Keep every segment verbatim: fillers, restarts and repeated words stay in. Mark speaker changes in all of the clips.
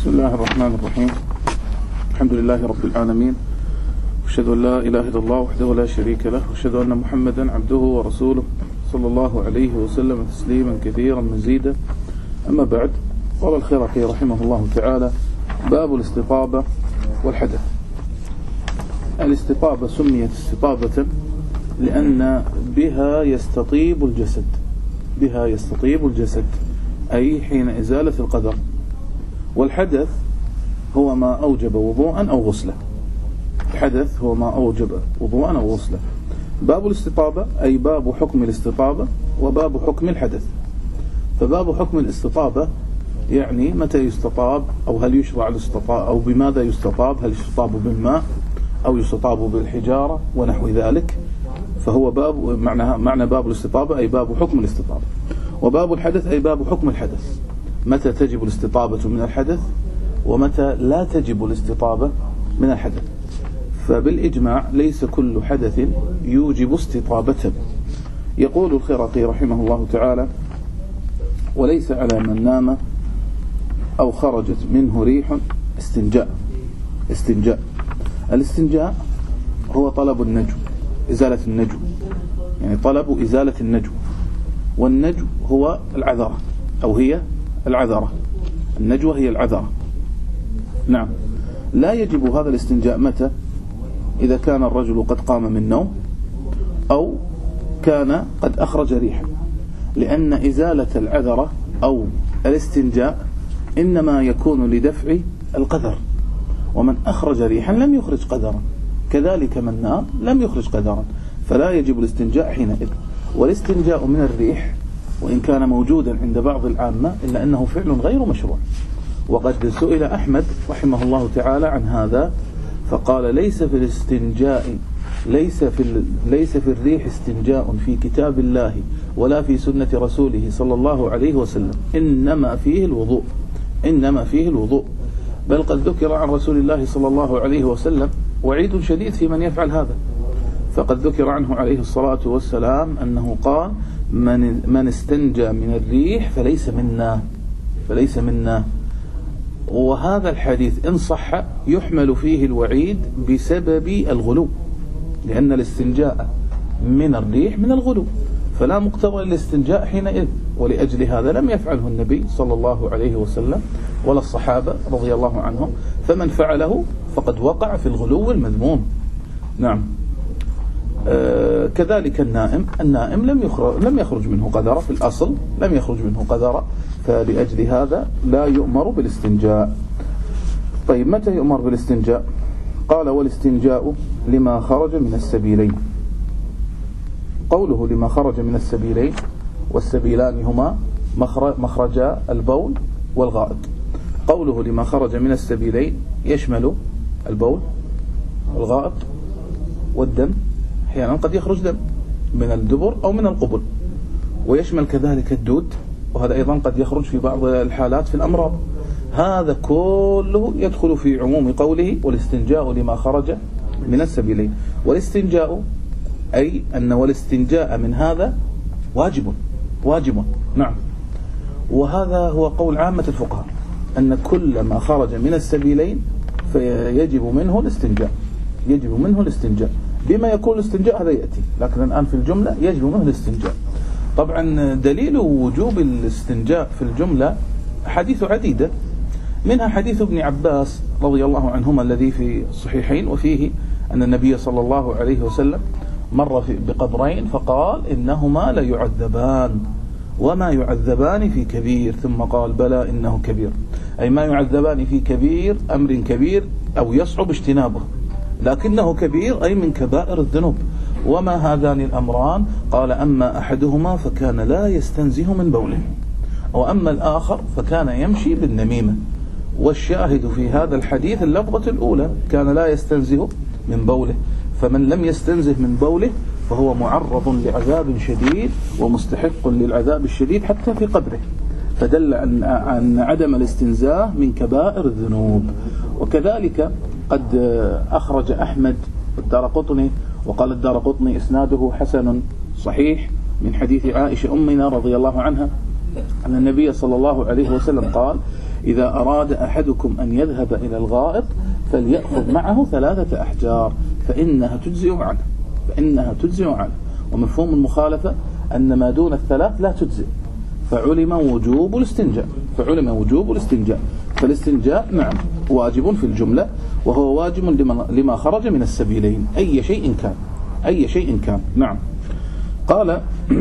Speaker 1: بسم الله الرحمن الرحيم. الحمد لله رب العالمين، وأشهد أن لا إله إلا الله وحده لا شريك له، وأشهد أن محمدا عبده ورسوله صلى الله عليه وسلم تسليما كثيرا مزيدا. أما بعد، قال الخرقي رحمه الله تعالى: باب الاستطابة والحدث. الاستطابة سميت استطابة لأن بها يستطيب الجسد، بها يستطيب الجسد أي حين إزالة القدر. والحدث هو ما أوجب وضوءا أو غسلا، الحدث هو ما أوجب وضوءا أو غسلا. باب الاستطابة أي باب حكم الاستطابة وباب حكم الحدث. فباب حكم الاستطابة يعني متى يستطاب، أو هل يشرع الاستطاب، أو بماذا يستطاب، هل يستطاب بالماء أو يستطاب بالحجارة ونحو ذلك. فهو باب معنى معنى باب الاستطابة أي باب حكم الاستطابة. وباب الحدث أي باب حكم الحدث، متى تجب الاستطابة من الحدث ومتى لا تجب الاستطابة من الحدث. فبالإجماع ليس كل حدث يوجب استطابة. يقول الخرقي رحمه الله تعالى: وليس على من نام أو خرجت منه ريح استنجاء. استنجاء الاستنجاء هو طلب النجو، إزالة النجو، يعني طلب إزالة النجو. والنجو هو العذرة، أو هي العذرة. النجوة هي العذرة. نعم. لا يجب هذا الاستنجاء متى؟ إذا كان الرجل قد قام من نوم أو كان قد أخرج ريحا، لأن إزالة العذرة أو الاستنجاء إنما يكون لدفع القدر، ومن أخرج ريحا لم يخرج قدرا، كذلك من نام لم يخرج قدرا، فلا يجب الاستنجاء حينئذ. والاستنجاء من الريح وإن كان موجودا عند بعض العامة إلا أنه فعل غير مشروع. وقد سئل أحمد رحمه الله تعالى عن هذا فقال: ليس في الاستنجاء ليس في ليس في الريح استنجاء في كتاب الله ولا في سنة رسوله صلى الله عليه وسلم، إنما فيه الوضوء، إنما فيه الوضوء. بل قد ذكر عن رسول الله صلى الله عليه وسلم وعيد شديد في من يفعل هذا. فقد ذكر عنه عليه الصلاة والسلام أنه قال: من من استنجى من الريح فليس منا، فليس منا. وهذا الحديث إن صح يحمل فيه الوعيد بسبب الغلو، لأن الاستنجاء من الريح من الغلو، فلا مقتضى للاستنجاء حينئذ. ولأجل هذا لم يفعله النبي صلى الله عليه وسلم ولا الصحابة رضي الله عنهم، فمن فعله فقد وقع في الغلو المذموم. نعم. آه كذلك النائم، النائم لم يخرج لم يخرج منه قذرة، في الأصل لم يخرج منه قذرة، فلأجل هذا لا يؤمر بالاستنجاء. طيب، متى يؤمر بالاستنجاء؟ قال: والاستنجاء لما خرج من السبيلين. قوله لما خرج من السبيلين، والسبيلان هما مخرجا البول والغائط. قوله لما خرج من السبيلين يشمل البول والغائط والدم، أحيانا قد يخرج دم من الدبر أو من القبل، ويشمل كذلك الدود، وهذا أيضا قد يخرج في بعض الحالات في الأمراض. هذا كله يدخل في عموم قوله: والاستنجاء لما خرج من السبيلين. والاستنجاء أي أن والاستنجاء من هذا واجب، واجب. نعم. وهذا هو قول عامة الفقهاء، أن كل ما خرج من السبيلين فيجب منه الاستنجاء، يجب منه الاستنجاء. بما يكون الاستنجاء هذا يأتي، لكن الآن في الجملة يجب منه الاستنجاء. طبعا دليل وجوب الاستنجاء في الجملة حديث عديدة، منها حديث ابن عباس رضي الله عنهما الذي في الصحيحين، وفيه أن النبي صلى الله عليه وسلم مر بقبرين فقال: إنهما لا يعذبان وما يعذبان في كبير، ثم قال: بلى إنه كبير، أي ما يعذبان في كبير، أمر كبير أو يصعب اجتنابه، لكنه كبير أي من كبائر الذنوب. وما هذان الأمران؟ قال: أما أحدهما فكان لا يستنزه من بوله، وأما الآخر فكان يمشي بالنميمة. والشاهد في هذا الحديث اللفظة الأولى، كان لا يستنزه من بوله. فمن لم يستنزه من بوله فهو معرض لعذاب شديد ومستحق للعذاب الشديد حتى في قبره، فدل عن عدم الاستنزاه من كبائر الذنوب. وكذلك قد أخرج أحمد الدارقطني، وقال الدارقطني إسناده حسن صحيح، من حديث عائشة أمنا رضي الله عنها أن النبي صلى الله عليه وسلم قال: إذا أراد أحدكم أن يذهب إلى الغائط فليأخذ معه ثلاثة أحجار فإنها تجزئ عنه فإنها تجزئ عنه ومفهوم المخالفة أن ما دون الثلاث لا تجزئ، فعلم وجوب الاستنجاء فعلم وجوب الاستنجاء فالاستنجاء نعم واجب في الجملة، وهو واجب لما خرج من السبيلين أي شيء كان أي شيء كان نعم. قال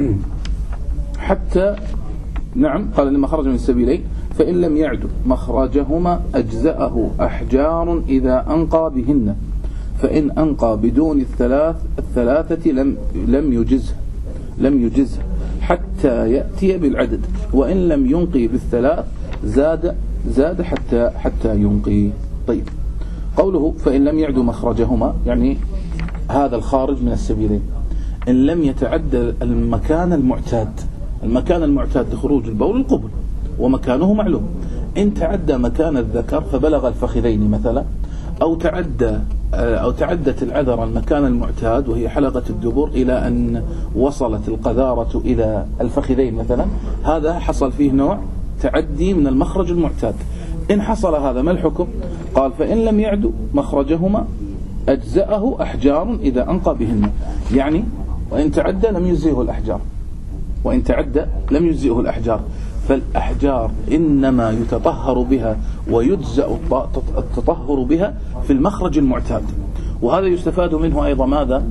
Speaker 1: حتى نعم قال لما خرج من السبيلين فإن لم يعد مخرجهما أجزأه أحجار إذا أنقى بهن، فإن أنقى بدون الثلاث الثلاثة لم لم يجزه لم يجزه حتى يأتي بالعدد، وإن لم ينقي بالثلاث زاد زاد حتى حتى ينقي. طيب قوله فإن لم يعد مخرجهما يعني هذا الخارج من السبيلين إن لم يتعدى المكان المعتاد المكان المعتاد لخروج البول القبل ومكانه معلوم، إن تعدى مكان الذكر فبلغ الفخذين مثلا، أو تعدى أو تعدت العذرة المكان المعتاد وهي حلقة الدبر إلى أن وصلت القذارة إلى الفخذين مثلا، هذا حصل فيه نوع تعدي من المخرج المعتاد. إن حصل هذا ما الحكم؟ قال فإن لم يعد مخرجهما أجزأه أحجار إذا أنقى بهن، يعني وإن تعدى لم يجزئه الأحجار وإن تعدى لم يجزئه الأحجار فالأحجار إنما يتطهر بها ويجزأ التطهر بها في المخرج المعتاد. وهذا يستفاد منه أيضا ماذا؟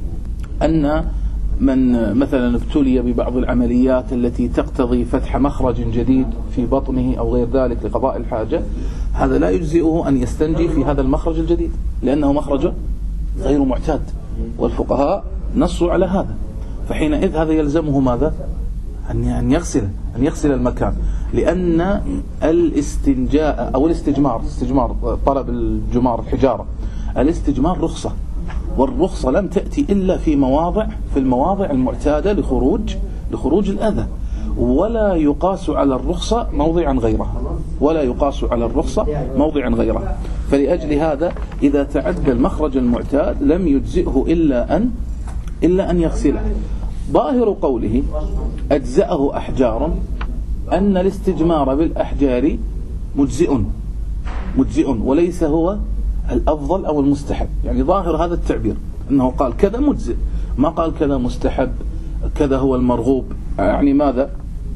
Speaker 1: أن من مثلا ابتلي ببعض العمليات التي تقتضي فتح مخرج جديد في بطنه أو غير ذلك لقضاء الحاجة، هذا لا يجزئه أن يستنجي في هذا المخرج الجديد لأنه مخرج غير معتاد، والفقهاء نصوا على هذا، فحينئذ هذا يلزمه ماذا؟ أن يغسل أن يغسل المكان، لأن الاستنجاء أو الاستجمار استجمار طلب الجمار الحجارة الاستجمار رخصة، والرخصة لم تأتي إلا في مواضع في المواضع المعتادة لخروج لخروج الأذى، ولا يقاس على الرخصة موضعا غيرها ولا يقاس على الرخصة موضعا غيرها فلأجل هذا إذا تعدى المخرج المعتاد لم يجزئه إلا أن إلا أن يغسله. ظاهر قوله أجزأه أحجار أن الاستجمار بالأحجار مجزئ مجزئ وليس هو الأفضل أو المستحب، يعني ظاهر هذا التعبير أنه قال كذا مجزئ، ما قال كذا مستحب كذا هو المرغوب. يعني ماذا؟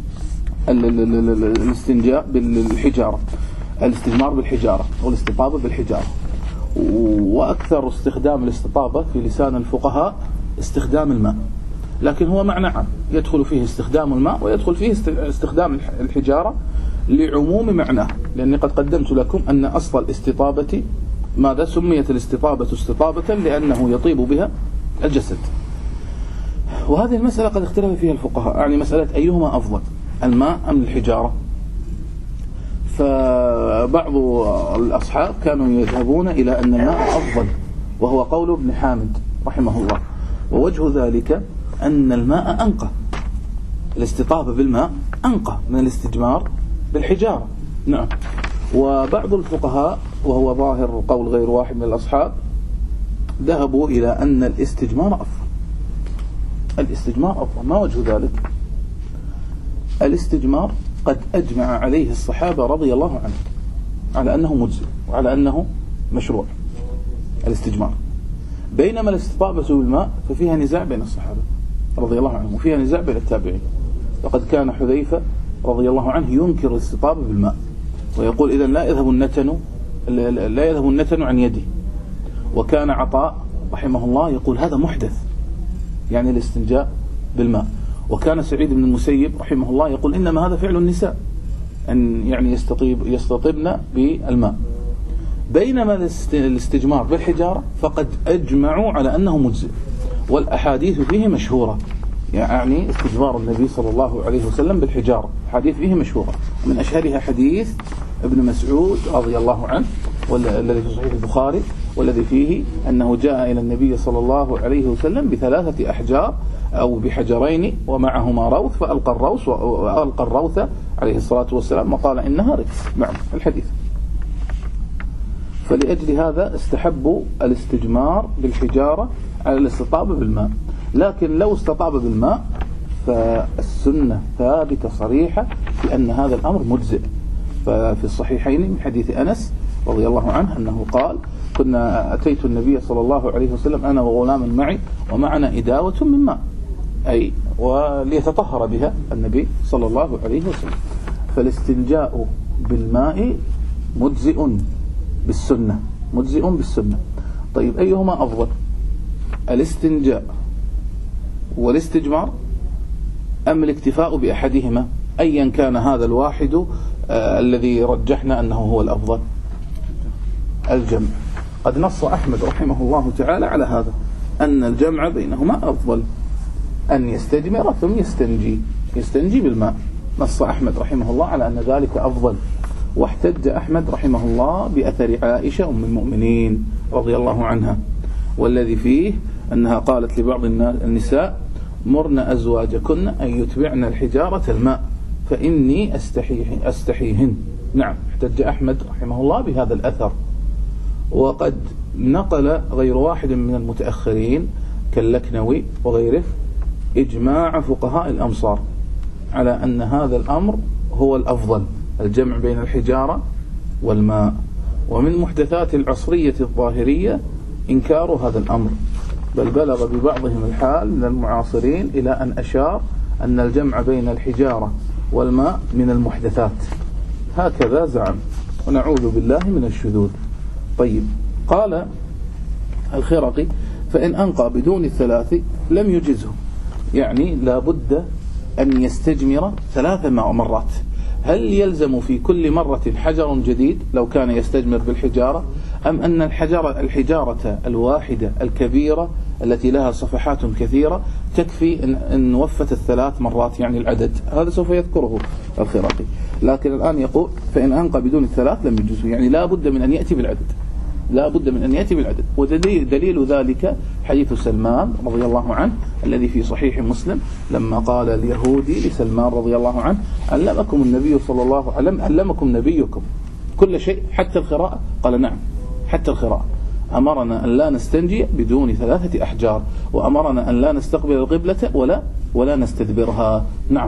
Speaker 1: الاستنجاء بالحجارة الاستجمار بالحجارة والاستطابة بالحجارة، وأكثر استخدام الاستطابة في لسان الفقهاء استخدام الماء، لكن هو معنى عام يدخل فيه استخدام الماء ويدخل فيه استخدام الحجارة لعموم معناه، لأني قد قدمت لكم أن أصل الاستطابة ماذا؟ سميت الاستطابة استطابة لأنه يطيب بها الجسد. وهذه المسألة قد اختلف فيها الفقهاء، يعني مسألة أيهما أفضل الماء أم الحجارة. فبعض الأصحاب كانوا يذهبون إلى أن الماء أفضل، وهو قول ابن حامد رحمه الله، ووجه ذلك أن الماء أنقى، الاستطابة بالماء أنقى من الاستجمار بالحجارة. نعم. وبعض الفقهاء وهو ظاهر قول غير واحد من الأصحاب ذهبوا إلى أن الاستجمار أفضل الاستجمار أفضل. ما وجه ذلك؟ الاستجمار قد أجمع عليه الصحابة رضي الله عنهم على أنه مجزئ وعلى أنه مشروع الاستجمار، بينما الاستطابة بالماء ففيها نزاع بين الصحابة رضي الله عنهم وفيها نزاع بين التابعين. وقد كان حذيفة رضي الله عنه ينكر الاستطابة بالماء ويقول إذا لا يذهب النتن لا يذهب النتن عن يدي، وكان عطاء رحمه الله يقول هذا محدث يعني الاستنجاء بالماء، وكان سعيد بن المسيب رحمه الله يقول إنما هذا فعل النساء أن يعني يستطيب يستطبن بالماء، بينما الاستجمار بالحجارة فقد أجمعوا على أنه مجزئ، والأحاديث فيه مشهورة، يعني استجمار النبي صلى الله عليه وسلم بالحجارة حديث فيه مشهورة، من أشهرها حديث ابن مسعود رضي الله عنه والذي في صحيح البخاري، والذي فيه أنه جاء إلى النبي صلى الله عليه وسلم بثلاثة أحجار أو بحجرين ومعهما روث، فألقى الروث وألقى الروث عليه الصلاة والسلام وقال إنها رجس. نعم الحديث. فلأجل هذا استحبوا الاستجمار بالحجارة على الاستطابة بالماء، لكن لو استطاب بالماء فالسنة ثابتة صريحة بأن هذا الأمر مجزئ، ففي الصحيحين من حديث أنس رضي الله عنه أنه قال كنا أتيت النبي صلى الله عليه وسلم أنا وغلام معي ومعنا إداوة من ماء، أي وليتطهر بها النبي صلى الله عليه وسلم. فالاستنجاء بالماء مجزئ بالسنة، مجزئ بالسنة. طيب أيهما أفضل، الاستنجاء والاستجمار أم الاكتفاء بأحدهما؟ أيا كان هذا الواحد آه الذي رجحنا أنه هو الأفضل. الجمع، قد نص أحمد رحمه الله تعالى على هذا، أن الجمع بينهما أفضل، أن يستجمر ثم يستنجي يستنجي بالماء. نص أحمد رحمه الله على أن ذلك أفضل، واحتج أحمد رحمه الله بأثر عائشة أم المؤمنين رضي الله عنها، والذي فيه أنها قالت لبعض النساء مرن أزواجكن أن يتبعن الحجارة الماء فإني أستحيه أستحيهن. نعم، احتج أحمد رحمه الله بهذا الأثر. وقد نقل غير واحد من المتأخرين كاللكنوي وغيره إجماع فقهاء الأمصار على أن هذا الأمر هو الأفضل، الجمع بين الحجارة والماء. ومن محدثات العصرية الظاهرية إنكار هذا الأمر، بل بلغ ببعضهم الحال من المعاصرين إلى أن أشار أن الجمع بين الحجارة والماء من المحدثات، هكذا زعم، ونعوذ بالله من الشذوذ. طيب، قال الخرقي فإن أنقى بدون الثلاث لم يجزه، يعني لا بد أن يستجمر ثلاث مرات. هل يلزم في كل مرة حجر جديد لو كان يستجمر بالحجارة، أم أن الحجارة, الحجارة الواحدة الكبيرة التي لها صفحات كثيرة تكفي إن, إن وفت الثلاث مرات، يعني العدد هذا سوف يذكره الخرقي. لكن الآن يقول فإن أنقى بدون الثلاث لم يجزه، يعني لا بد من أن يأتي بالعدد، لا بد من أن يأتي بالعدد. ودليل دليل ذلك حديث سلمان رضي الله عنه الذي في صحيح مسلم لما قال اليهودي لسلمان رضي الله عنه علمكم النبي صلى الله عليه وسلم علمكم نبيكم كل شيء حتى القراءة؟ قال نعم حتى القراءة. أمرنا أن لا نستنجي بدون ثلاثة أحجار، وأمرنا أن لا نستقبل القبلة ولا ولا نستدبرها. نعم،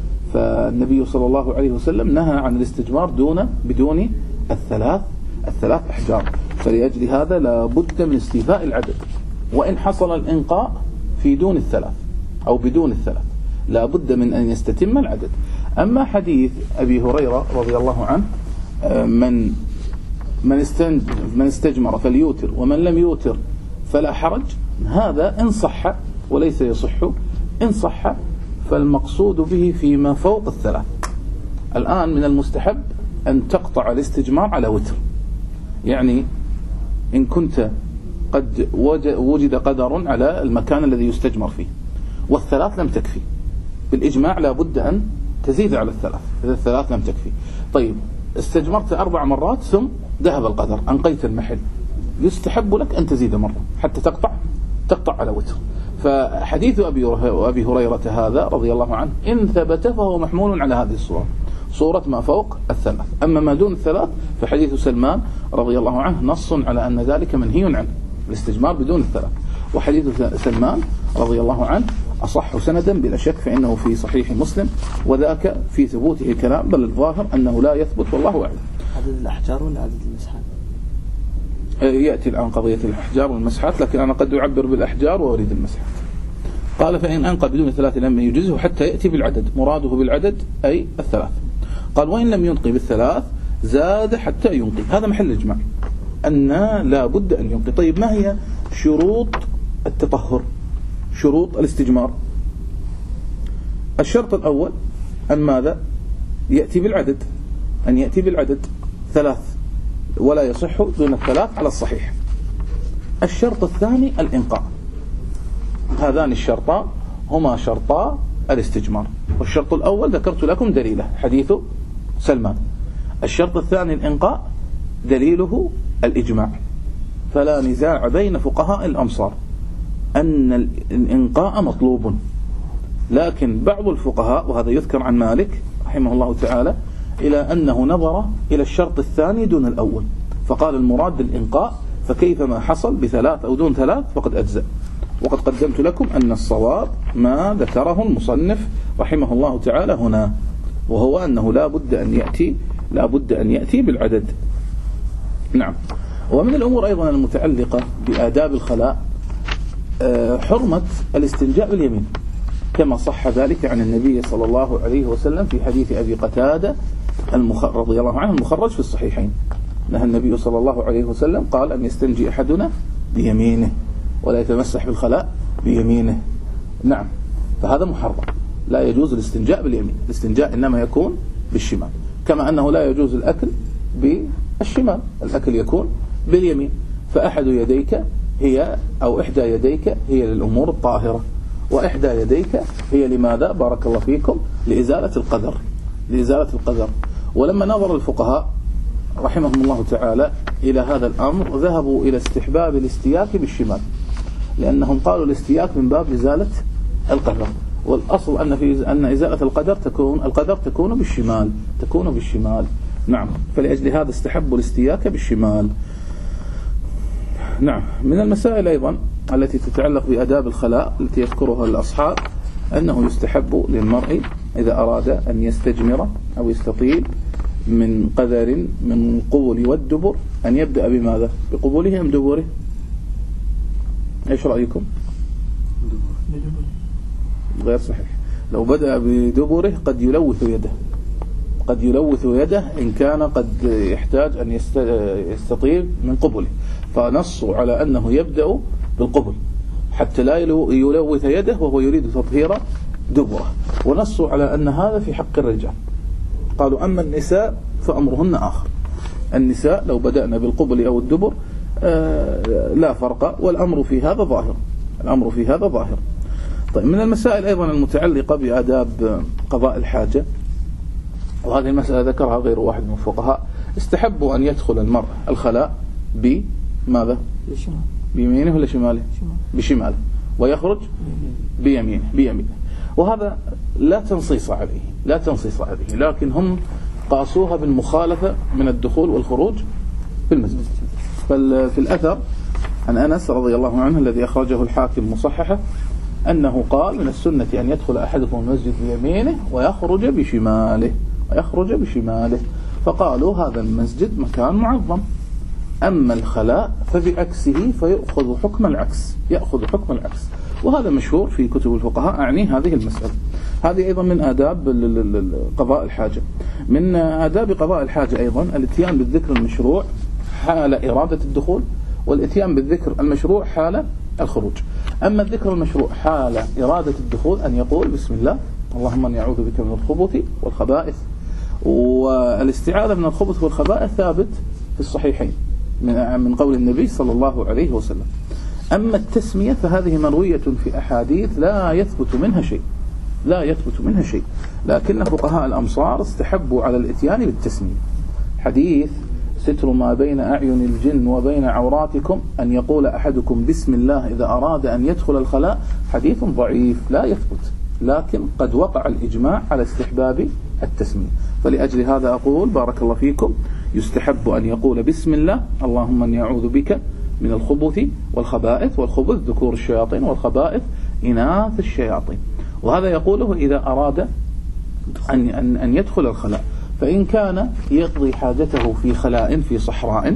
Speaker 1: فالنبي صلى الله عليه وسلم نهى عن الاستجمار دون بدون الثلاث الثلاث أحجار. فلأجل هذا لا بد من استيفاء العدد، وإن حصل الإنقاء في دون الثلاث أو بدون الثلاث لا بد من أن يستتم العدد. أما حديث أبي هريرة رضي الله عنه من من من استجمر فليوتر ومن لم يوتر فلا حرج، هذا إن صح وليس يصح. إن صح فالمقصود به فيما فوق الثلاث. الآن من المستحب أن تقطع الاستجمار على وتر، يعني إن كنت قد وجد قدر على المكان الذي يستجمر فيه والثلاث لم تكفي، بالإجماع لا بد أن تزيد على الثلاث إذا الثلاث لم تكفي. طيب، استجمرت أربع مرات ثم ذهب القدر، أنقيت المحل، يستحب لك أن تزيد مرة حتى تقطع تقطع على وتر. فحديث أبي أبي هريرة هذا رضي الله عنه إن ثبت فهو محمول على هذه الصورة، صورة ما فوق الثلاث. أما ما دون الثلاث فحديث سلمان رضي الله عنه نص على أن ذلك منهي عنه، الاستجمار بدون الثلاث. وحديث سلمان رضي الله عنه أصح سندا بلا شك، فإنه في صحيح مسلم، وذاك في ثبوته كلام، بل الظاهر أنه لا يثبت والله أعلم.
Speaker 2: عدد الأحجار ولا عدد المسحات؟
Speaker 1: يأتي الآن قضية الأحجار والمسحات، لكن أنا قد أعبر بالأحجار وأريد المسحات. قال فإن أنقى بدون ثلاث لم يجزه حتى يأتي بالعدد، مراده بالعدد أي الثلاث. قال وإن لم ينقي بالثلاث زاد حتى ينقي، هذا محل إجماع أن لا بد أن ينقي. طيب، ما هي شروط التطهر، شروط الاستجمار؟ الشرط الأول أن ماذا؟ يأتي بالعدد، أن يأتي بالعدد ثلاث، ولا يصح دون الثلاث على الصحيح. الشرط الثاني الإنقاء. هذان الشرطان هما شرطا الاستجمار، والشرط الأول ذكرت لكم دليله حديث سلمان. الشرط الثاني الإنقاء، دليله الإجماع. فلا نزاع بين فقهاء الأمصار أن الإنقاء مطلوب، لكن بعض الفقهاء وهذا يذكر عن مالك رحمه الله تعالى إلى أنه نظر إلى الشرط الثاني دون الأول، فقال المراد الإنقاء، فكيفما حصل بثلاث أو دون ثلاث فقد أجزأ. وقد قدمت لكم أن الصواب ما ذكره المصنف رحمه الله تعالى هنا، وهو أنه لا بد أن يأتي لا بد أن يأتي بالعدد. نعم. ومن الأمور أيضا المتعلقة بآداب الخلاء حرمة الاستنجاء باليمين، كما صح ذلك عن النبي صلى الله عليه وسلم في حديث أبي قتادة رضي الله عنه المخرج في الصحيحين. نهى النبي صلى الله عليه وسلم قال أن يستنجي أحدنا بيمينه ولا يتمسح بالخلاء بيمينه. نعم. فهذا محرم، لا يجوز الاستنجاء باليمين، الاستنجاء إنما يكون بالشمال، كما أنه لا يجوز الأكل بالشمال، الأكل يكون باليمين. فأحد يديك هي أو إحدى يديك هي للأمور الطاهرة، وإحدى يديك هي لماذا؟ بارك الله فيكم، لإزالة القذر، لإزالة القذر. ولما نظر الفقهاء رحمهم الله تعالى إلى هذا الأمر ذهبوا إلى استحباب الاستياك بالشمال، لأنهم قالوا الاستياك من باب إزالة القذر، والأصل أن في أن إزالة القذر تكون القذر تكون بالشمال، تكون بالشمال. نعم. فلأجل هذا استحبوا الاستياك بالشمال. نعم. من المسائل أيضا التي تتعلق بآداب الخلاء التي يذكرها الأصحاب أنه يستحب للمرء إذا أراد أن يستجمر أو يستطيل من قذر من قبل والدبر أن يبدأ بماذا؟ بقبوله أم دبره؟ إيش رأيكم؟ غير صحيح. لو بدأ بدبره قد يلوث يده، قد يلوث يده إن كان قد يحتاج أن يستطيل من قبله، فنصوا على أنه يبدأ بالقبل حتى لا يلوث يده وهو يريد تطهير دبره، ونصوا على أن هذا في حق الرجال. قالوا أما النساء فأمرهن آخر، النساء لو بدأنا بالقبل أو الدبر آه لا فرق، والأمر في هذا ظاهر، الأمر في هذا ظاهر. طيب، من المسائل أيضا المتعلقة بآداب قضاء الحاجة، وهذه المسألة ذكرها غير واحد من الفقهاء، استحبوا أن يدخل المرء الخلاء بماذا؟ بيمينه ولا شماله؟ بشماله، ويخرج بيمينه بيمينه وهذا لا تنصيص عليه، لا تنصيص عليه، لكن هم قاسوها بالمخالفة من الدخول والخروج في المسجد. ففي الأثر عن أنس رضي الله عنه الذي أخرجه الحاكم مصححة أنه قال من السنة أن يدخل أحدكم المسجد بيمينه ويخرج بشماله ويخرج بشماله فقالوا هذا المسجد مكان معظم، أما الخلاء فبعكسه فيأخذ حكم العكس، يأخذ حكم العكس. وهذا مشهور في كتب الفقهاء أعني هذه المسألة. هذه أيضا من آداب قضاء الحاجة. من آداب قضاء الحاجة أيضا الاتيان بالذكر المشروع حال إرادة الدخول، والاتيان بالذكر المشروع حال الخروج. أما الذكر المشروع حال إرادة الدخول أن يقول بسم الله اللهم أني أعوذ بك من الخبث والخبائث، والاستعاذة من الخبث والخبائث ثابت في الصحيحين من قول النبي صلى الله عليه وسلم. أما التسمية فهذه مروية في أحاديث لا يثبت منها شيء، لا يثبت منها شيء، لكن فقهاء الأمصار استحبوا على الاتيان بالتسمية. حديث ستر ما بين أعين الجن وبين عوراتكم أن يقول أحدكم بسم الله إذا أراد أن يدخل الخلاء حديث ضعيف لا يثبت، لكن قد وقع الإجماع على استحباب التسمية. فلأجل هذا أقول بارك الله فيكم يستحب أن يقول بسم الله اللهم أني أعوذ بك من الخبث والخبائث، والخبث ذكور الشياطين والخبائث إناث الشياطين، وهذا يقوله إذا أراد أن, أن, أن يدخل الخلاء. فإن كان يقضي حاجته في خلاء في صحراء،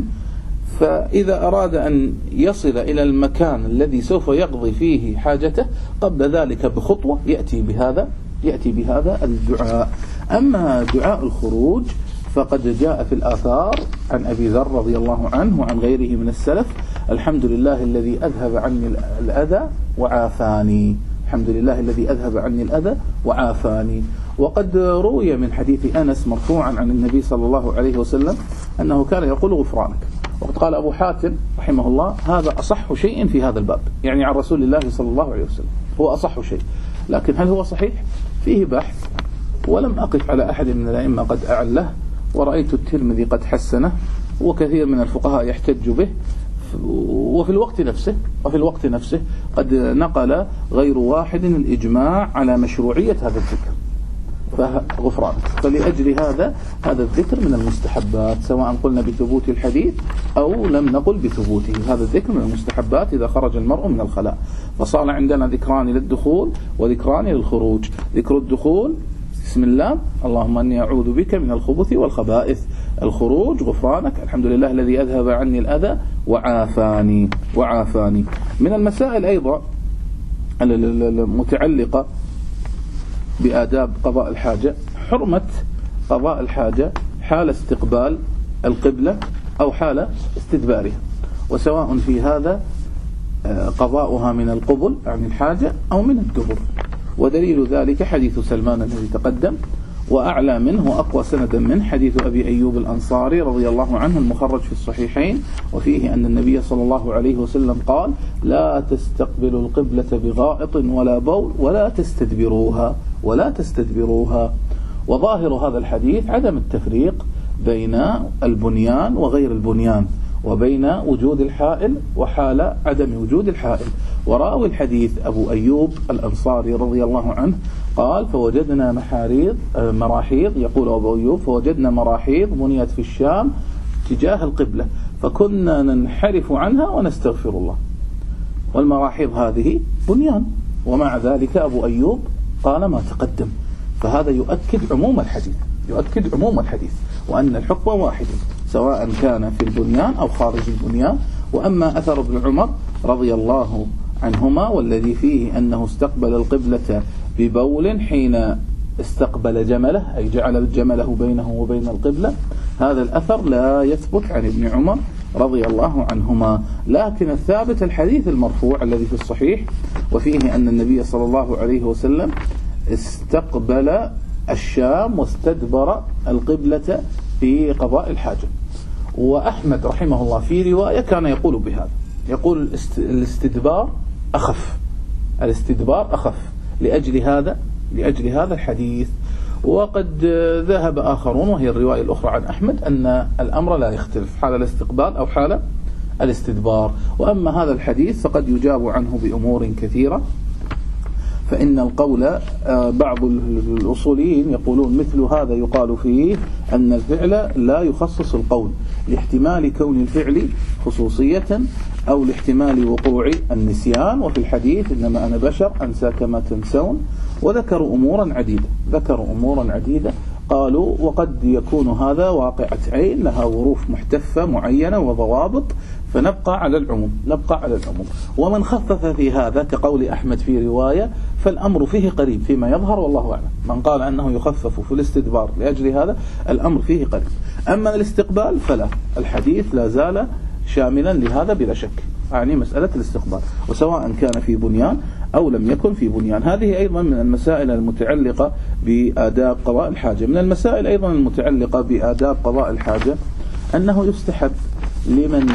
Speaker 1: فإذا أراد أن يصل إلى المكان الذي سوف يقضي فيه حاجته قبل ذلك بخطوة يأتي بهذا يأتي بهذا الدعاء. أما دعاء الخروج فقد جاء في الآثار عن أبي ذر رضي الله عنه وعن غيره من السلف الحمد لله الذي أذهب عني الأذى وعافاني، الحمد لله الذي أذهب عني الأذى وعافاني. وقد روي من حديث أنس مرفوعا عن النبي صلى الله عليه وسلم أنه كان يقول غفرانك. وقد قال أبو حاتم رحمه الله هذا أصح شيء في هذا الباب، يعني عن رسول الله صلى الله عليه وسلم هو أصح شيء، لكن هل هو صحيح؟ فيه بحث، ولم أقف على أحد من الأئمة قد أعله، ورأيت الترمذي قد حسنه، وكثير من الفقهاء يحتج به، وفي الوقت نفسه وفي الوقت نفسه قد نقل غير واحد الإجماع على مشروعية هذا الذكر فغفران. فلأجل هذا هذا الذكر من المستحبات، سواء قلنا بثبوت الحديث أو لم نقل بثبوته، هذا الذكر من المستحبات إذا خرج المرء من الخلاء. فصار عندنا ذكران للدخول وذكران للخروج. ذكر الدخول بسم الله، اللهم أني أعوذ بك من الخبث والخبائث. الخروج غفرانك، الحمد لله الذي أذهب عني الأذى وعافاني وعافاني. من المسائل أيضا المتعلقة بآداب قضاء الحاجة حرمة قضاء الحاجة حال استقبال القبلة أو حال استدبارها، وسواء في هذا قضاؤها من القبل عن الحاجة أو من الدبر. ودليل ذلك حديث سلمان الذي تقدم، وأعلى منه وأقوى سندا منه حديث أبي أيوب الأنصاري رضي الله عنه المخرج في الصحيحين، وفيه أن النبي صلى الله عليه وسلم قال: لا تستقبلوا القبلة بغائط ولا بول ولا تستدبروها ولا تستدبروها. وظاهر هذا الحديث عدم التفريق بين البنيان وغير البنيان، وبين وجود الحائل وحال عدم وجود الحائل. وراوي الحديث أبو أيوب الأنصاري رضي الله عنه قال: فوجدنا محاريض مراحيض، يقول أبو أيوب: فوجدنا مراحيض بنيت في الشام تجاه القبلة فكنا ننحرف عنها ونستغفر الله. والمراحيض هذه بنيان، ومع ذلك أبو أيوب قال ما تقدم. فهذا يؤكد عموم الحديث، يؤكد عموم الحديث وأن الحكم واحد سواء كان في البنيان أو خارج البنيان. وأما أثر ابن عمر رضي الله عنهما والذي فيه أنه استقبل القبلة ببول حين استقبل جمله، أي جعل جمله بينه وبين القبلة، هذا الأثر لا يثبت عن ابن عمر رضي الله عنهما. لكن الثابت الحديث المرفوع الذي في الصحيح، وفيه أن النبي صلى الله عليه وسلم استقبل الشام واستدبر القبلة في قضاء الحاجة. وأحمد رحمه الله في رواية كان يقول بهذا، يقول الاستدبار أخف، الاستدبار أخف لأجل هذا لأجل هذا الحديث. وقد ذهب آخرون، وهي الرواية الأخرى عن أحمد، أن الأمر لا يختلف حال الاستقبال أو حال الاستدبار. وأما هذا الحديث فقد يجاب عنه بأمور كثيرة. فإن القول بعض الأصوليين يقولون مثل هذا يقال فيه أن الفعل لا يخصص القول، لاحتمال كون الفعل خصوصية أو لاحتمال وقوع النسيان. وفي الحديث إنما أنا بشر أنسى كما تنسون. وذكروا أمورا عديدة ذكروا أمورا عديدة قالوا وقد يكون هذا واقعة عين لها ظروف محتفة معينة وضوابط، فنبقى على العموم نبقى على العموم. ومن خفف في هذا كقول أحمد في رواية فالأمر فيه قريب فيما يظهر والله أعلم. من قال أنه يخفف في الاستدبار لأجل هذا الأمر فيه قريب. أما الاستقبال فلا، الحديث لا زال شاملا لهذا بلا شك، يعني مسألة الاستقبال، وسواء كان في بنيان أو لم يكن في بنيان. هذه أيضا من المسائل المتعلقة بآداب قضاء الحاجة. من المسائل أيضا المتعلقة بآداب قضاء الحاجة أنه يستحب لمن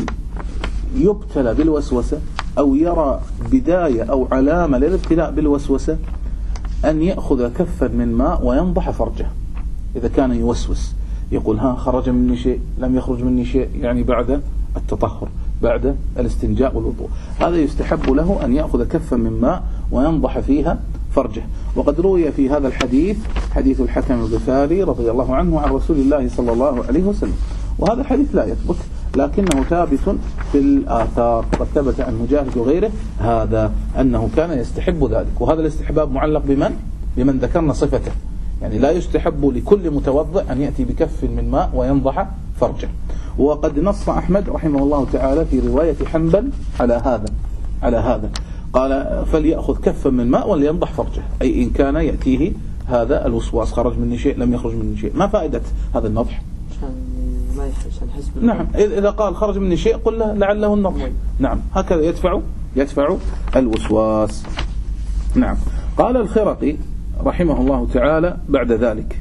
Speaker 1: يبتلى بالوسوسة أو يرى بداية أو علامة للابتلاء بالوسوسة أن يأخذ كفا من ماء وينضح فرجه. إذا كان يوسوس يقول ها خرج مني شيء لم يخرج مني شيء، يعني بعد التطهر بعد الاستنجاء والوضوء، هذا يستحب له أن يأخذ كفا من ماء وينضح فيها فرجه. وقد روي في هذا الحديث حديث الحكم الغفاري رضي الله عنه عن رسول الله صلى الله عليه وسلم، وهذا الحديث لا يثبت لكنه ثابت في الآثار. قد ثبت عن مجاهد وغيره هذا أنه كان يستحب ذلك، وهذا الاستحباب معلق بمن؟ بمن ذكرنا صفته، يعني لا يستحب لكل متوضئ أن يأتي بكف من ماء وينضح فرجه. وقد نص أحمد رحمه الله تعالى في رواية حنبل على هذا على هذا قال فليأخذ كفا من ماء ولينضح فرجه، أي إن كان يأتيه هذا الوسواس خرج مني شيء لم يخرج مني شيء. ما فائدة هذا النضح؟
Speaker 2: ما يحس.
Speaker 1: نعم، إذا قال خرج مني شيء قل له لعله النضح. نعم، هكذا يدفع يدفع الوسواس. نعم. قال الخرقي رحمه الله تعالى بعد ذلك: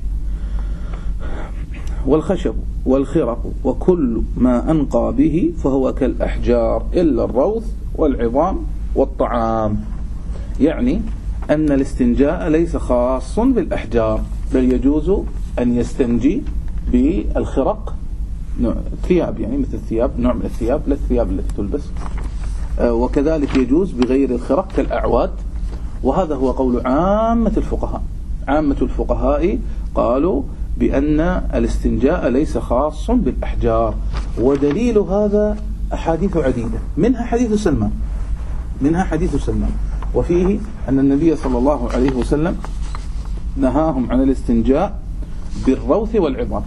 Speaker 1: والخشب والخرق وكل ما أنقى به فهو كالأحجار إلا الروث والعظام والطعام. يعني أن الاستنجاء ليس خاص بالأحجار، بل يجوز أن يستنجي بالخرق، ثياب يعني مثل الثياب، نوع من الثياب لا الثياب التي تلبس، وكذلك يجوز بغير الخرق كالأعواد. وهذا هو قول عامة الفقهاء. عامة الفقهاء قالوا بأن الاستنجاء ليس خاص بالأحجار، ودليل هذا أحاديث عديدة، منها حديث سلمان منها حديث سلمان وفيه أن النبي صلى الله عليه وسلم نهاهم عن الاستنجاء بالروث والعظام،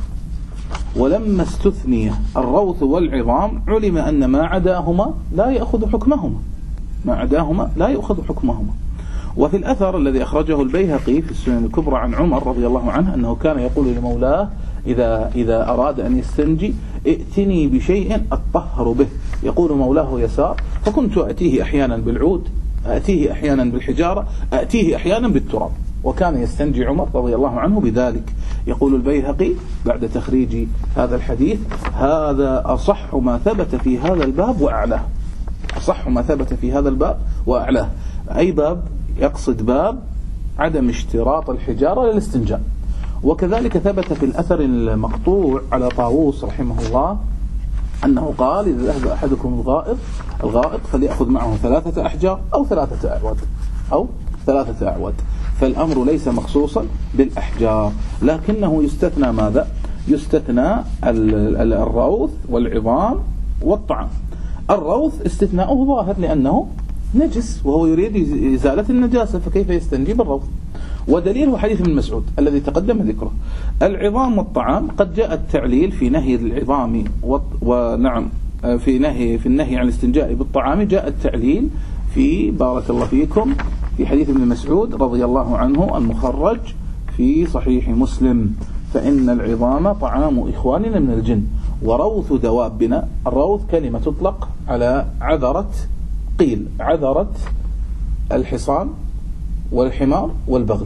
Speaker 1: ولما استثني الروث والعظام علم أن ما عداهما لا يأخذ حكمهما، ما عداهما لا يأخذ حكمهما. وفي الأثر الذي أخرجه البيهقي في السنن الكبرى عن عمر رضي الله عنه أنه كان يقول لمولاه إذا, إذا أراد أن يستنجي ائتني بشيء أطهر به، يقول مولاه يسار، فكنت أتيه أحيانا بالعود، أتيه أحيانا بالحجارة، أتيه أحيانا بالتراب، وكان يستنجي عمر رضي الله عنه بذلك. يقول البيهقي بعد تخريج هذا الحديث: هذا أصح ما ثبت في هذا الباب وأعلاه، أصح ما ثبت في هذا الباب وأعلاه. أي باب؟ يقصد باب عدم اشتراط الحجارة للاستنجاء. وكذلك ثبت في الأثر المقطوع على طاووس رحمه الله أنه قال: إذا ذهب أحدكم الغائط الغائط فليأخذ معه ثلاثة أحجار أو ثلاثة أعواد أو ثلاثة أعواد. فالأمر ليس مخصوصا بالأحجار، لكنه يستثنى ماذا؟ يستثنى الروث والعظام والطعام. الروث استثناؤه ظاهر لأنه نجس وهو يريد إزالة النجاسة، فكيف يستنجي بالروث؟ ودليله حديث ابن مسعود الذي تقدم ذكره. العظام والطعام قد جاء التعليل في نهي العظام ونعم في نهي في النهي عن الاستنجاء بالطعام، جاء التعليل في بارك الله فيكم في حديث ابن مسعود رضي الله عنه المخرج في صحيح مسلم: فإن العظام طعام إخواننا من الجن وروث دوابنا. الروث كلمة تطلق على عذرة، قيل عذرة الحصان والحمار والبغل،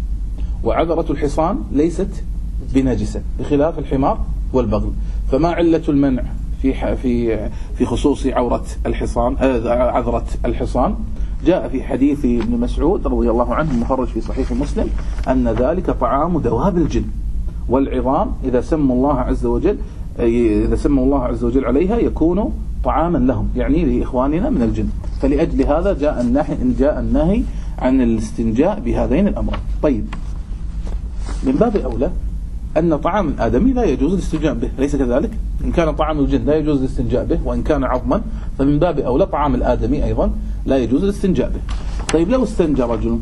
Speaker 1: وعذرة الحصان ليست بنجسة بخلاف الحمار والبغل. فما علة المنع في في في خصوص عورة الحصان عذرة الحصان؟ جاء في حديث ابن مسعود رضي الله عنه المخرج في صحيح مسلم أن ذلك طعام دواب الجن، والعظام إذا سموا الله عز وجل إذا سموا الله عز وجل عليها يكون طعاما لهم، يعني لإخواننا من الجن. فلأجل هذا جاء النهي جاء النهي عن الاستنجاء بهذين الأمرين. طيب، من باب أولى أن طعام الآدمي لا يجوز الاستنجاء به، أليس كذلك؟ إن كان طعام الجن لا يجوز الاستنجاء به وإن كان عظما، فمن باب أولى طعام الآدمي أيضا لا يجوز الاستنجاء به. طيب، لو استنجى رجل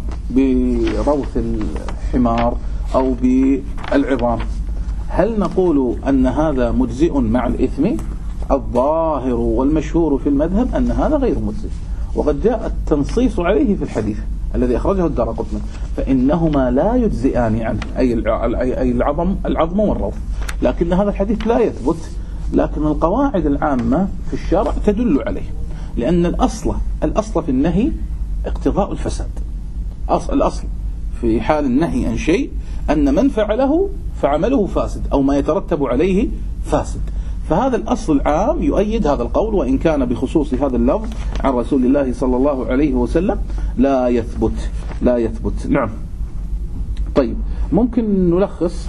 Speaker 1: بروث الحمار أو بالعظام، هل نقول أن هذا مجزئ مع الإثم؟ الظاهر والمشهور في المذهب أن هذا غير مجزئ، وقد جاء التنصيص عليه في الحديث الذي أخرجه الدارقطني: فإنهما لا يجزئان عنه، أي أي العظم العظم والروث. لكن هذا الحديث لا يثبت، لكن القواعد العامة في الشرع تدل عليه، لأن الأصل الأصل في النهي اقتضاء الفساد. أصل الأصل في حال النهي عن شيء أن من فعله فعمله فاسد أو ما يترتب عليه فاسد. فهذا الأصل العام يؤيد هذا القول، وإن كان بخصوص هذا اللفظ عن رسول الله صلى الله عليه وسلم لا يثبت لا يثبت نعم. طيب، ممكن نلخص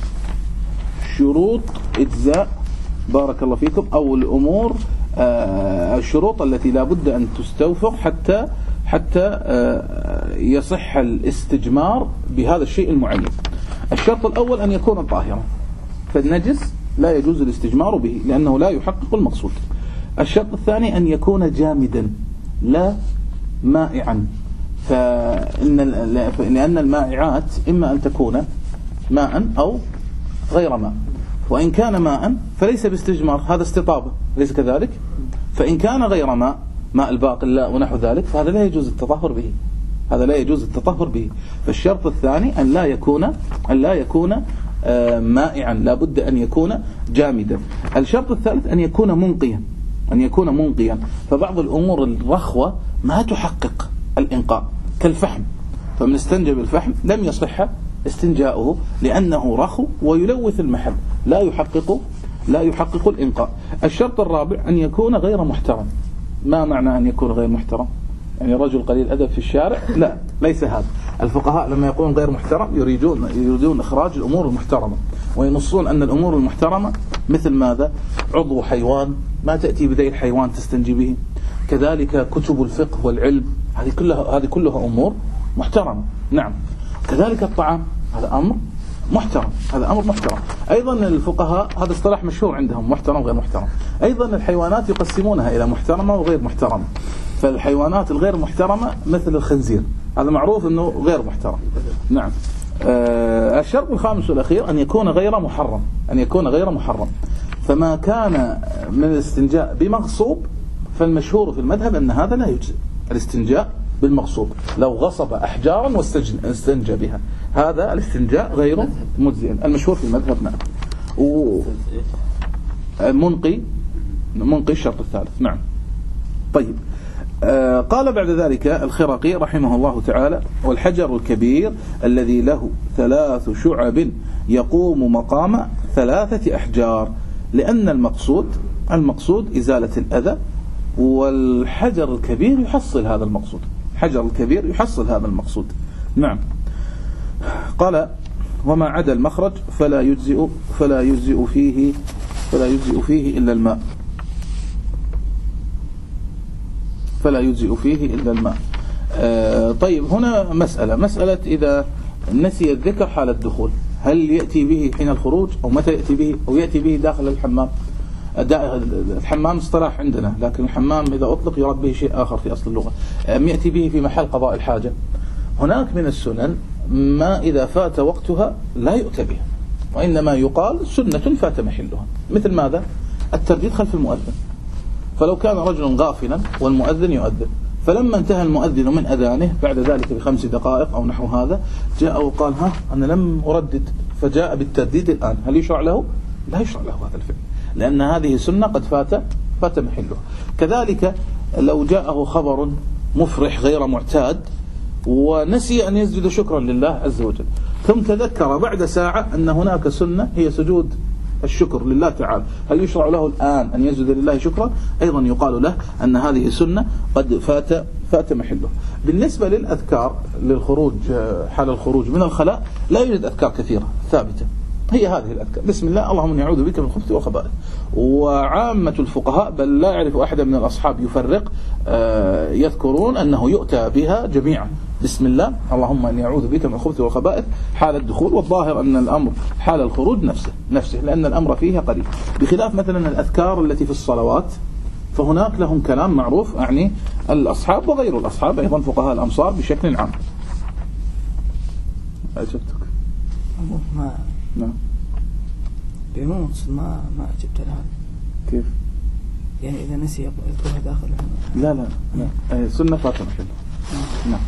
Speaker 1: شروط إجزاء بارك الله فيكم أو الأمور آه الشروط التي لا بد أن تستوفر حتى حتى آه يصح الاستجمار بهذا الشيء المعين. الشرط الأول أن يكون طاهرا، فالنجس لا يجوز الاستجمار به لأنه لا يحقق المقصود. الشرط الثاني أن يكون جامدا لا مائعا، فإن لأن المائعات إما أن تكون ماء أو غير ماء، وإن كان ماء فليس باستجمار، هذا استطابة، ليس كذلك؟ فإن كان غير ماء، ماء الباقلاء ونحو ذلك، فهذا لا يجوز التطهر به، هذا لا يجوز التطهر به. فالشرط الثاني أن لا يكون أن لا يكون مائعا، لا بد أن يكون جامدا. الشرط الثالث أن يكون منقيا أن يكون منقيا فبعض الأمور الرخوة ما تحقق الإنقاء كالفحم، فمن استنجى بالفحم لم يصح استنجاؤه لأنه رخو ويلوث المحل، لا يحقق لا يحقق الإنقاء. الشرط الرابع أن يكون غير محترم. ما معنى أن يكون غير محترم؟ يعني رجل قليل أدب في الشارع؟ لا، ليس هذا. الفقهاء لما يقولون غير محترم يريدون يريدون إخراج الأمور المحترمة، وينصون أن الأمور المحترمة مثل ماذا؟ عضو حيوان، ما تأتي بذيل حيوان تستنجي به، كذلك كتب الفقه والعلم، هذه كلها هذه كلها أمور محترمة. نعم. كذلك الطعام، هذا أمر محترم، هذا أمر محترم. أيضا الفقهاء هذا اصطلاح مشهور عندهم، محترم غير محترم. أيضا الحيوانات يقسمونها إلى محترمة وغير محترمة، فالحيوانات الغير محترمة مثل الخنزير، هذا معروف أنه غير محترم. نعم. آه الشرط الخامس والأخير أن يكون غير محرم، أن يكون غير محرم. فما كان من الاستنجاء بمغصوب فالمشهور في المذهب أن هذا لا يجزئ، الاستنجاء بالمغصوب. لو غصب أحجارا واستنجى بها هذا الاستنجاء غير مجزئ، المشهور في المذهب. نعم. ومنقي منقي الشرط الثالث. نعم. طيب. آه قال بعد ذلك الخرقي رحمه الله تعالى: والحجر الكبير الذي له ثلاث شعب يقوم مقام ثلاثة أحجار، لأن المقصود المقصود إزالة الأذى، والحجر الكبير يحصل هذا المقصود، حجر الكبير يحصل هذا المقصود. نعم. قال: وما عدا المخرج فلا يجزئ فلا يجزئ فيه فلا يجزئ فيه إلا الماء فلا يجزئ فيه إلا الماء. آه طيب، هنا مسألة مسألة إذا نسي الذكر حال الدخول، هل يأتي به حين الخروج أو متى يأتي به، أو يأتي به داخل الحمام؟ الحمام اصطلاح عندنا، لكن الحمام إذا أطلق يراد به شيء آخر في أصل اللغة. أم يأتي به في محل قضاء الحاجة؟ هناك من السنن ما إذا فات وقتها لا يؤتى بها، وإنما يقال سنة فات محلها. مثل ماذا؟ الترديد خلف المؤذن. فلو كان رجل غافلا والمؤذن يؤذن، فلما انتهى المؤذن من أذانه بعد ذلك بخمس دقائق أو نحو هذا، جاء وقال: ها أنا لم أردد، فجاء بالترديد الآن، هل يشرع له؟ لا يشرع له هذا الفعل، لأن هذه سنة قد فات فات محلها. كذلك لو جاءه خبر مفرح غير معتاد ونسي أن يسجد شكرا لله عز وجل، ثم تذكر بعد ساعة أن هناك سنة هي سجود الشكر لله تعالى، هل يشرع له الآن أن يسجد لله شكرا؟ أيضا يقال له أن هذه سنة قد فات فات محله. بالنسبة للأذكار للخروج حال الخروج من الخلاء، لا يوجد أذكار كثيرة ثابتة، هي هذه الأذكار: بسم الله، اللهم إني أعوذ بك من الخبث والخبائث. وعامة الفقهاء بل لا يعرف أحد من الأصحاب يفرق، يذكرون أنه يؤتى بها جميعا: بسم الله، اللهم إني أعوذ بك من الخبث والخبائث حال الدخول. والظاهر أن الأمر حال الخروج نفسه نفسه لأن الأمر فيها قريب، بخلاف مثلا الأذكار التي في الصلوات، فهناك لهم كلام معروف، يعني الأصحاب وغير الأصحاب أيضا فقهاء الأمصار بشكل عام. أجبتك؟
Speaker 2: ما
Speaker 1: نعم.
Speaker 2: بموت ما ما أجبت لها.
Speaker 1: كيف؟
Speaker 2: يعني إذا نسي يذكرها داخل.
Speaker 1: لا لا لا، سنة فاطمة. نعم.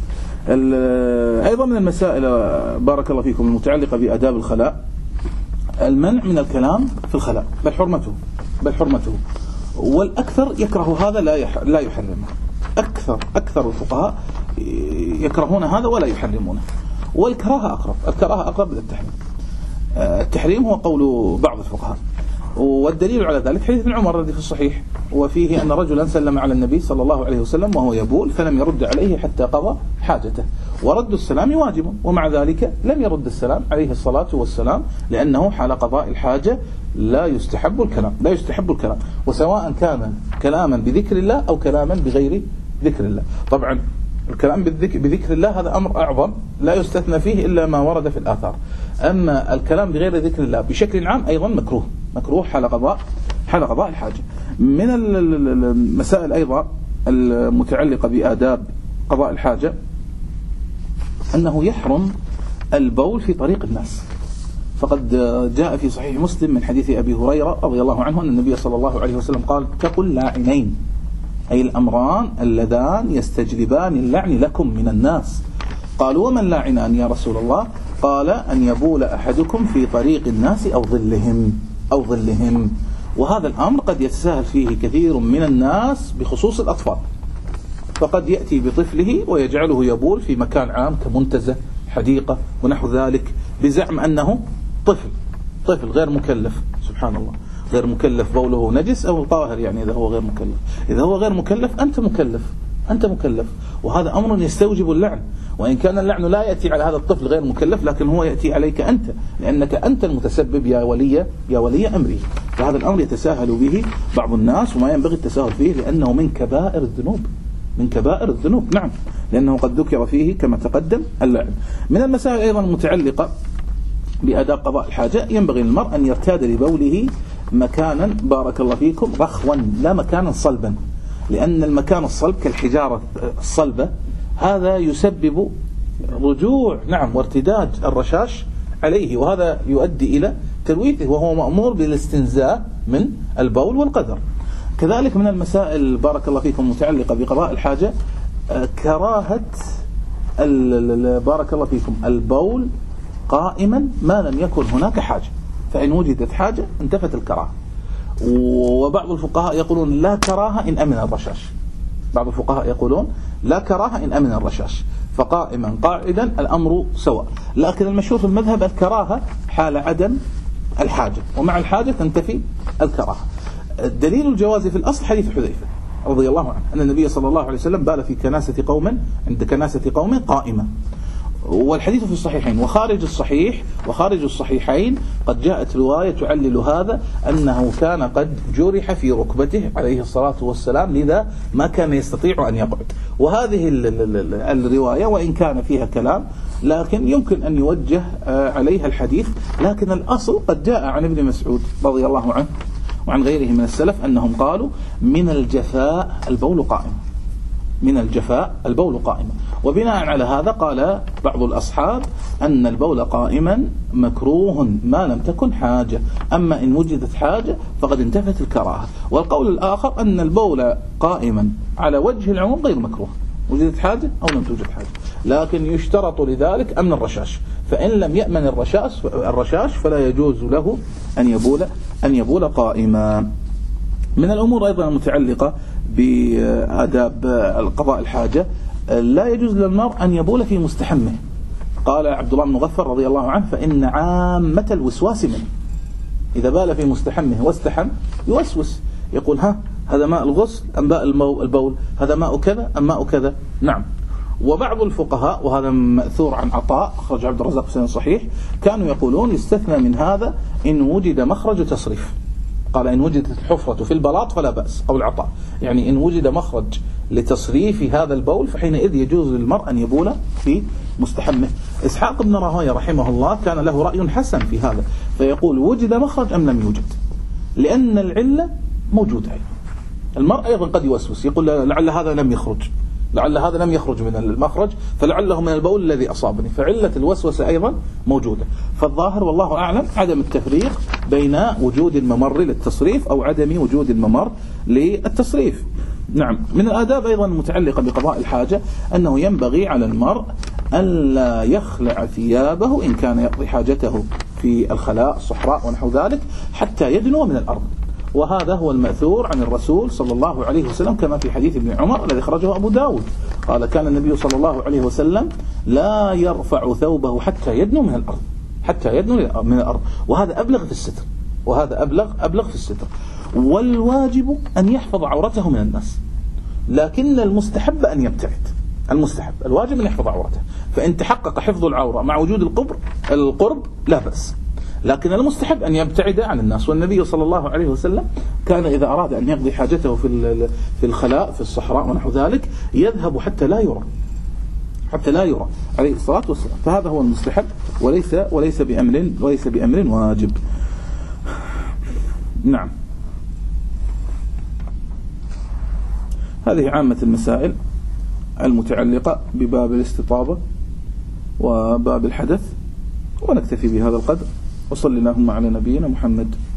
Speaker 1: أيضا من المسائل بارك الله فيكم المتعلقة بآداب الخلاء المنع من الكلام في الخلاء، بل حرمته بل حرمته والأكثر يكره هذا، لا لا يحرمه. أكثر أكثر الفقهاء يكرهون هذا ولا يحرمونه، والكراهة أقرب الكراهة أقرب للتحريم. التحريم هو قول بعض الفقهاء، والدليل على ذلك حديث ابن عمر الذي في الصحيح، وفيه أن رجلا سلم على النبي صلى الله عليه وسلم وهو يبول فلم يرد عليه حتى قضى حاجته، ورد السلام واجب، ومع ذلك لم يرد السلام عليه الصلاة والسلام، لأنه حال قضاء الحاجة لا يستحب الكلام لا يستحب الكلام وسواء كان كلاما بذكر الله أو كلاما بغير ذكر الله. طبعا الكلام بذكر الله هذا أمر أعظم لا يستثنى فيه إلا ما ورد في الآثار، أما الكلام بغير ذكر الله بشكل عام أيضا مكروه مكروه حال قضاء حال قضاء الحاجة. من المسائل أيضا المتعلقة بآداب قضاء الحاجة أنه يحرم البول في طريق الناس، فقد جاء في صحيح مسلم من حديث أبي هريرة رضي الله عنه أن النبي صلى الله عليه وسلم قال: تقل لاعنين، أي الأمران اللذان يستجلبان اللعن لكم من الناس. قالوا: ومن لاعنان يا رسول الله؟ قال: أن يبول أحدكم في طريق الناس أو ظلهم أو ظلهم. وهذا الأمر قد يتساهل فيه كثير من الناس بخصوص الأطفال، فقد يأتي بطفله ويجعله يبول في مكان عام كمنتزه حديقة ونحو ذلك بزعم أنه طفل طفل غير مكلف. سبحان الله، غير مكلف، بوله نجس أو طاهر، يعني إذا هو غير مكلف. إذا هو غير مكلف أنت مكلف أنت مكلف وهذا أمر يستوجب اللعن، وإن كان اللعن لا يأتي على هذا الطفل غير مكلف، لكن هو يأتي عليك أنت، لأنك أنت المتسبب يا ولي يا ولي أمره. فهذا الأمر يتساهل به بعض الناس وما ينبغي التساهل فيه، لأنه من كبائر الذنوب من كبائر الذنوب نعم، لأنه قد ذكر فيه كما تقدم اللعن. من المسائل أيضا المتعلقة بأداء قضاء الحاجة، ينبغي للمرء أن يرتاد لبوله مكانا بارك الله فيكم رخوا، لا مكانا صلبا، لأن المكان الصلب كالحجارة الصلبة هذا يسبب رجوع نعم وارتداد الرشاش عليه، وهذا يؤدي إلى تلويثه، وهو مأمور بالاستنزاء من البول والقدر. كذلك من المسائل بارك الله فيكم متعلقة بقضاء الحاجة كراهة بارك الله فيكم البول قائما ما لم يكن هناك حاجة، فإن وجدت حاجة انتفت الكراهة. وبعض الفقهاء يقولون لا كراهة إن أمن الرشاش، بعض الفقهاء يقولون لا كراهة إن أمن الرشاش، فقائما قاعدا الأمر سواء. لكن المشهور في المذهب الكراهة حال عدم الحاجة، ومع الحاجة تنتفي الكراهة. دليل الجواز في الأصل حديث حذيفة رضي الله عنه أن النبي صلى الله عليه وسلم بال في كناسة قوم عند كناسة قوم قائمة، والحديث في الصحيحين. وخارج الصحيح وخارج الصحيحين قد جاءت رواية تعلل هذا، أنه كان قد جرح في ركبته عليه الصلاة والسلام، لذا ما كان يستطيع أن يقعد. وهذه الرواية وإن كان فيها كلام لكن يمكن أن يوجه عليها الحديث، لكن الأصل قد جاء عن ابن مسعود رضي الله عنه وعن غيره من السلف أنهم قالوا من الجفاء البول قائم، من الجفاء البول قائما. وبناء على هذا قال بعض الأصحاب أن البول قائما مكروه ما لم تكن حاجة، أما إن وجدت حاجة فقد انتفت الكراهة. والقول الآخر أن البول قائما على وجه العموم غير مكروه، وجدت حاجة أو لم توجد حاجة، لكن يشترط لذلك أمن الرشاش، فإن لم يأمن الرشاش الرشاش فلا يجوز له أن يبول أن يبول قائما. من الأمور أيضا المتعلقة بآداب القضاء الحاجة لا يجوز للمرء أن يبول في مستحمه. قال عبد الله بن مغفر رضي الله عنه فإن عامة الوسواس منه، إذا بال في مستحمه واستحم يوسوس، يقول ها هذا ماء الغسل أم ماء البول، هذا ماء كذا أم ماء كذا. نعم. وبعض الفقهاء وهذا مأثور عن عطاء أخرج عبد الرزاق في سنة صحيح كانوا يقولون يستثنى من هذا إن وجد مخرج تصريف. قال إن وجدت الحفرة في البلاط فلا بأس، أو العطاء يعني إن وجد مخرج لتصريف هذا البول فحينئذ يجوز للمرء أن يبول في مستحمه. إسحاق بن راهويه رحمه الله كان له رأي حسن في هذا، فيقول وجد مخرج أم لم يوجد، لأن العلة موجودة. المرء أيضا قد يوسوس يقول لعل هذا لم يخرج، لعل هذا لم يخرج من المخرج فلعله من البول الذي أصابني، فعلة الوسوسة أيضا موجودة. فالظاهر والله أعلم عدم التفريق بين وجود الممر للتصريف أو عدم وجود الممر للتصريف. نعم. من الآداب أيضا المتعلقة بقضاء الحاجة أنه ينبغي على المرء أن لا يخلع ثيابه إن كان يقضي حاجته في الخلاء الصحراء ونحو ذلك حتى يدنو من الأرض، وهذا هو المأثور عن الرسول صلى الله عليه وسلم كما في حديث ابن عمر الذي خرجه أبو داود. قال كان النبي صلى الله عليه وسلم لا يرفع ثوبه حتى يدنو من الأرض، حتى يدنو من الأرض، وهذا أبلغ في الستر، وهذا أبلغ أبلغ في الستر. والواجب أن يحفظ عورته من الناس، لكن المستحب أن يبتعد. المستحب الواجب أن يحفظ عورته، فإن تحقق حفظ العورة مع وجود القبر القرب لا بأس، لكن المستحب أن يبتعد عن الناس. والنبي صلى الله عليه وسلم كان إذا أراد أن يقضي حاجته في في الخلاء في الصحراء ونحو ذلك يذهب حتى لا يرى، حتى لا يرى عليه الصلاة والسلام. فهذا هو المستحب وليس وليس بأمر وليس بأمر واجب. نعم. هذه عامة المسائل المتعلقة بباب الاستطابة وباب الحدث، ونكتفي بهذا القدر. وصلى اللهم على نبينا محمد